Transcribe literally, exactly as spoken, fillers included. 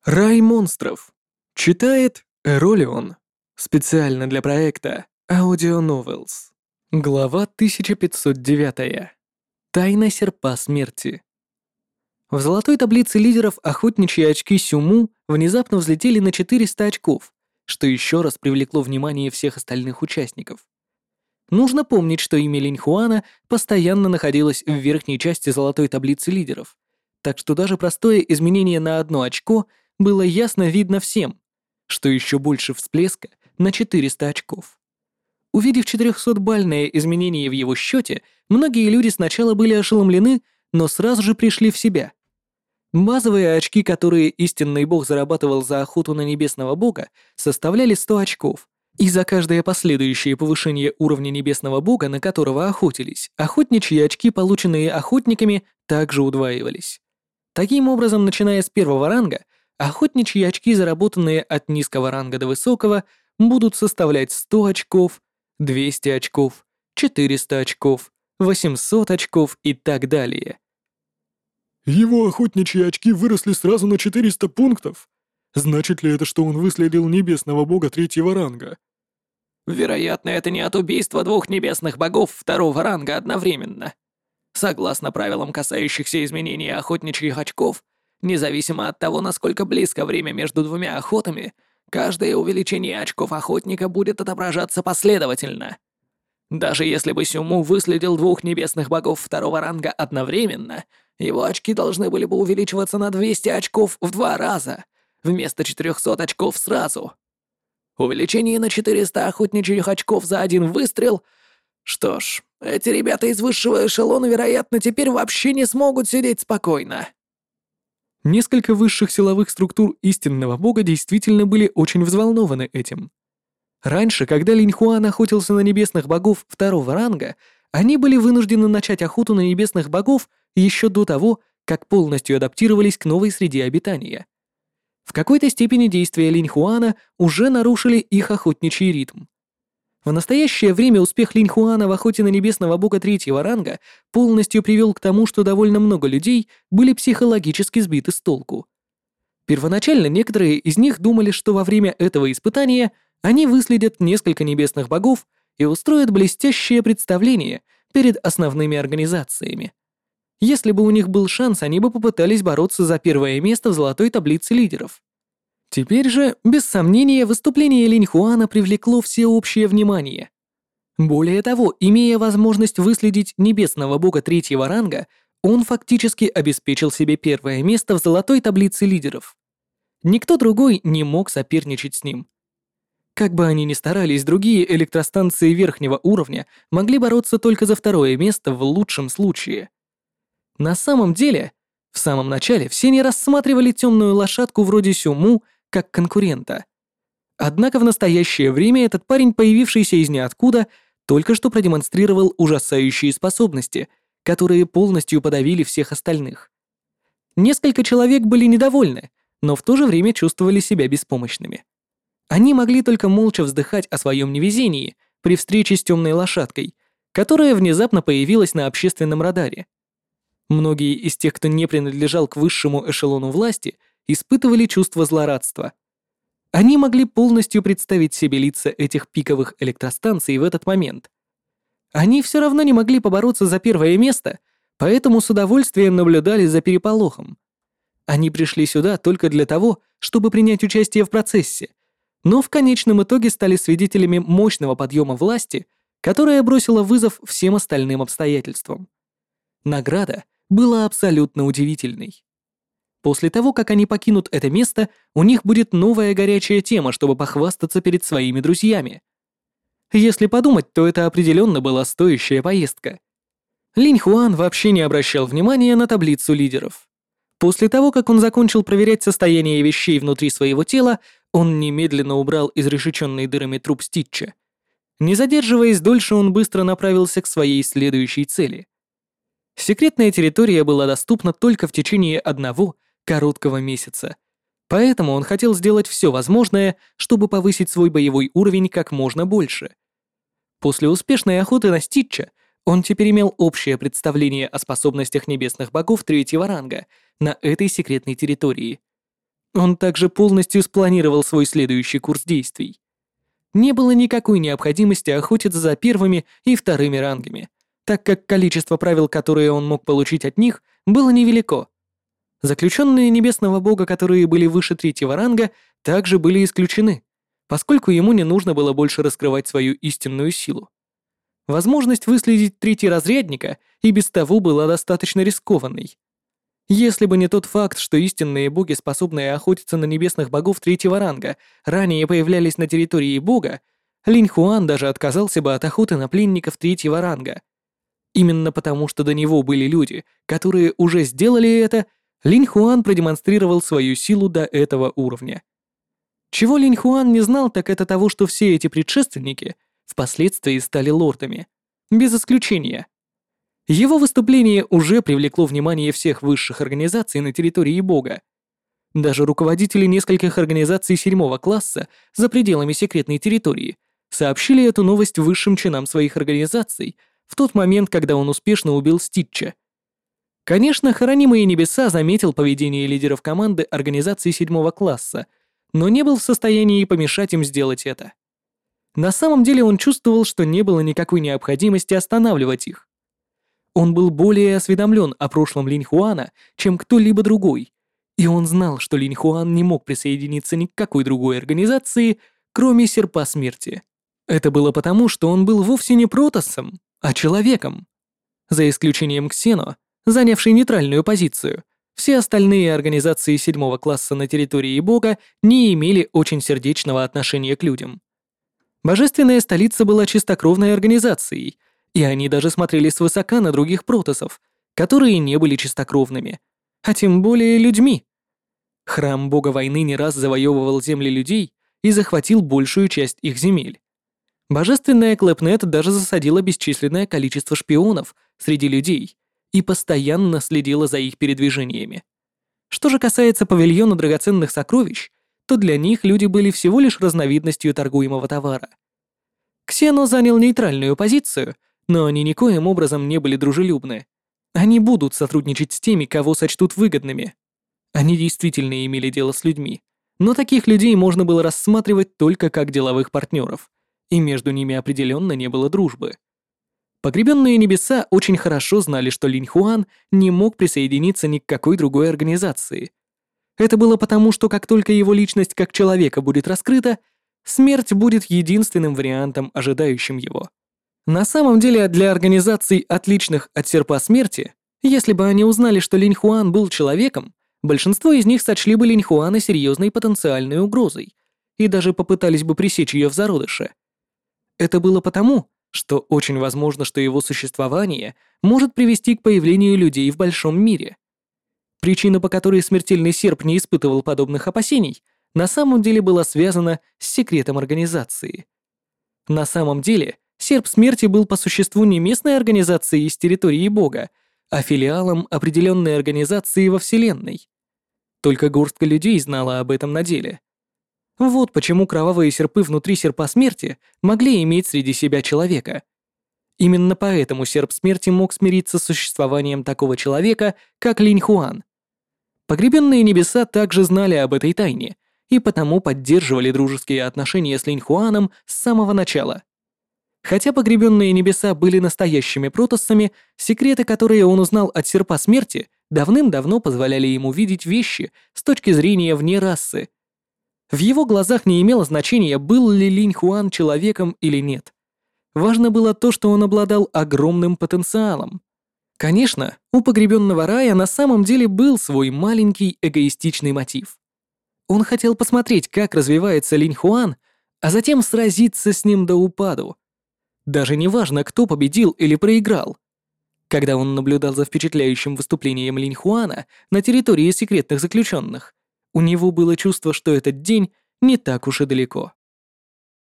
Рай монстров. Читает Эролион. Специально для проекта Audio Novels. Глава тысяча пятьсот девять. Тайна серпа смерти. В золотой таблице лидеров охотничьи очки Сюму внезапно взлетели на четыреста очков, что еще раз привлекло внимание всех остальных участников. Нужно помнить, что имя Линьхуана постоянно находилось в верхней части золотой таблицы лидеров, так что даже простое изменение на одно очко было ясно видно всем, что еще больше всплеска на четыреста очков. Увидев четырехсотбалльное изменение в его счете, многие люди сначала были ошеломлены, но сразу же пришли в себя. Базовые очки, которые истинный бог зарабатывал за охоту на небесного бога, составляли сто очков, и за каждое последующее повышение уровня небесного бога, на которого охотились, охотничьи очки, полученные охотниками, также удваивались. Таким образом, начиная с первого ранга, охотничьи очки, заработанные от низкого ранга до высокого, будут составлять сто очков, двести очков, четыреста очков, восемьсот очков и так далее. Его охотничьи очки выросли сразу на четыреста пунктов. Значит ли это, что он выследил небесного бога третьего ранга? Вероятно, это не от убийства двух небесных богов второго ранга одновременно. Согласно правилам, касающихся изменения охотничьих очков, независимо от того, насколько близко время между двумя охотами, каждое увеличение очков охотника будет отображаться последовательно. Даже если бы Сюму выследил двух небесных богов второго ранга одновременно, его очки должны были бы увеличиваться на двести очков в два раза, вместо четырехсот очков сразу. Увеличение на четыреста охотничьих очков за один выстрел. Что ж, эти ребята из высшего эшелона, вероятно, теперь вообще не смогут сидеть спокойно. Несколько высших силовых структур истинного бога действительно были очень взволнованы этим. Раньше, когда Линьхуан охотился на небесных богов второго ранга, они были вынуждены начать охоту на небесных богов еще до того, как полностью адаптировались к новой среде обитания. В какой-то степени действия Линьхуана уже нарушили их охотничий ритм. В настоящее время успех Линьхуана в охоте на небесного бога третьего ранга полностью привел к тому, что довольно много людей были психологически сбиты с толку. Первоначально некоторые из них думали, что во время этого испытания они выследят несколько небесных богов и устроят блестящее представление перед основными организациями. Если бы у них был шанс, они бы попытались бороться за первое место в золотой таблице лидеров. Теперь же, без сомнения, выступление Линьхуана привлекло всеобщее внимание. Более того, имея возможность выследить небесного бога третьего ранга, он фактически обеспечил себе первое место в золотой таблице лидеров. Никто другой не мог соперничать с ним. Как бы они ни старались, другие электростанции верхнего уровня могли бороться только за второе место в лучшем случае. На самом деле, в самом начале все не рассматривали темную лошадку вроде Сюму как конкурента. Однако в настоящее время этот парень, появившийся из ниоткуда, только что продемонстрировал ужасающие способности, которые полностью подавили всех остальных. Несколько человек были недовольны, но в то же время чувствовали себя беспомощными. Они могли только молча вздыхать о своем невезении при встрече с темной лошадкой, которая внезапно появилась на общественном радаре. Многие из тех, кто не принадлежал к высшему эшелону власти, испытывали чувство злорадства. Они могли полностью представить себе лица этих пиковых электростанций в этот момент. Они все равно не могли побороться за первое место, поэтому с удовольствием наблюдали за переполохом. Они пришли сюда только для того, чтобы принять участие в процессе, но в конечном итоге стали свидетелями мощного подъема власти, которая бросила вызов всем остальным обстоятельствам. Награда была абсолютно удивительной. После того, как они покинут это место, у них будет новая горячая тема, чтобы похвастаться перед своими друзьями. Если подумать, то это определенно была стоящая поездка. Линьхуан вообще не обращал внимания на таблицу лидеров. После того, как он закончил проверять состояние вещей внутри своего тела, он немедленно убрал изрешеченный дырами труп Ститча. Не задерживаясь дольше, он быстро направился к своей следующей цели. Секретная территория была доступна только в течение одного короткого месяца, поэтому он хотел сделать все возможное, чтобы повысить свой боевой уровень как можно больше. После успешной охоты на Ститча он теперь имел общее представление о способностях небесных богов третьего ранга на этой секретной территории. Он также полностью спланировал свой следующий курс действий. Не было никакой необходимости охотиться за первыми и вторыми рангами, так как количество правил, которые он мог получить от них, было невелико. Заключенные Небесного Бога, которые были выше третьего ранга, также были исключены, поскольку ему не нужно было больше раскрывать свою истинную силу. Возможность выследить третьеразрядника и без того была достаточно рискованной. Если бы не тот факт, что истинные боги, способные охотиться на небесных богов третьего ранга, ранее появлялись на территории бога, Линь Хуан даже отказался бы от охоты на пленников третьего ранга. Именно потому, что до него были люди, которые уже сделали это, Линь Хуан продемонстрировал свою силу до этого уровня. Чего Линь Хуан не знал, так это того, что все эти предшественники впоследствии стали лордами. Без исключения. Его выступление уже привлекло внимание всех высших организаций на территории бога. Даже руководители нескольких организаций седьмого класса за пределами секретной территории сообщили эту новость высшим чинам своих организаций в тот момент, когда он успешно убил Ститча. Конечно, Хранимые Небеса заметил поведение лидеров команды организации седьмого класса, но не был в состоянии помешать им сделать это. На самом деле он чувствовал, что не было никакой необходимости останавливать их. Он был более осведомлен о прошлом Линь Хуана, чем кто-либо другой, и он знал, что Линь Хуан не мог присоединиться ни к какой другой организации, кроме Серпа Смерти. Это было потому, что он был вовсе не протоссом, а человеком. За исключением Ксено, занявшей нейтральную позицию, все остальные организации седьмого класса на территории бога не имели очень сердечного отношения к людям. Божественная столица была чистокровной организацией, и они даже смотрели свысока на других протоссов, которые не были чистокровными, а тем более людьми. Храм бога войны не раз завоевывал земли людей и захватил большую часть их земель. Божественная Клэпнет даже засадила бесчисленное количество шпионов среди людей и постоянно следила за их передвижениями. Что же касается павильона драгоценных сокровищ, то для них люди были всего лишь разновидностью торгуемого товара. Ксено занял нейтральную позицию, но они никоим образом не были дружелюбны. Они будут сотрудничать с теми, кого сочтут выгодными. Они действительно имели дело с людьми, но таких людей можно было рассматривать только как деловых партнеров, и между ними определенно не было дружбы. Погребенные Небеса очень хорошо знали, что Линь Хуан не мог присоединиться ни к какой другой организации. Это было потому, что как только его личность как человека будет раскрыта, смерть будет единственным вариантом, ожидающим его. На самом деле, для организаций, отличных от Серпа Смерти, если бы они узнали, что Линь Хуан был человеком, большинство из них сочли бы Линь Хуана серьезной потенциальной угрозой и даже попытались бы пресечь ее в зародыше. Это было потому, что очень возможно, что его существование может привести к появлению людей в большом мире. Причина, по которой смертельный серп не испытывал подобных опасений, на самом деле была связана с секретом организации. На самом деле, Серп Смерти был по существу не местной организацией из территории бога, а филиалом определенной организации во Вселенной. Только горстка людей знала об этом на деле. Вот почему кровавые серпы внутри Серпа Смерти могли иметь среди себя человека. Именно поэтому Серп Смерти мог смириться с существованием такого человека, как Линь Хуан. Погребенные Небеса также знали об этой тайне и потому поддерживали дружеские отношения с Линь Хуаном с самого начала. Хотя Погребенные Небеса были настоящими протоссами, секреты, которые он узнал от Серпа Смерти, давным-давно позволяли ему видеть вещи с точки зрения вне расы. В его глазах не имело значения, был ли Линь Хуан человеком или нет. Важно было то, что он обладал огромным потенциалом. Конечно, у Погребенного Рая на самом деле был свой маленький эгоистичный мотив. Он хотел посмотреть, как развивается Линь Хуан, а затем сразиться с ним до упаду. Даже не важно, кто победил или проиграл. Когда он наблюдал за впечатляющим выступлением Линь Хуана на территории секретных заключенных, у него было чувство, что этот день не так уж и далеко.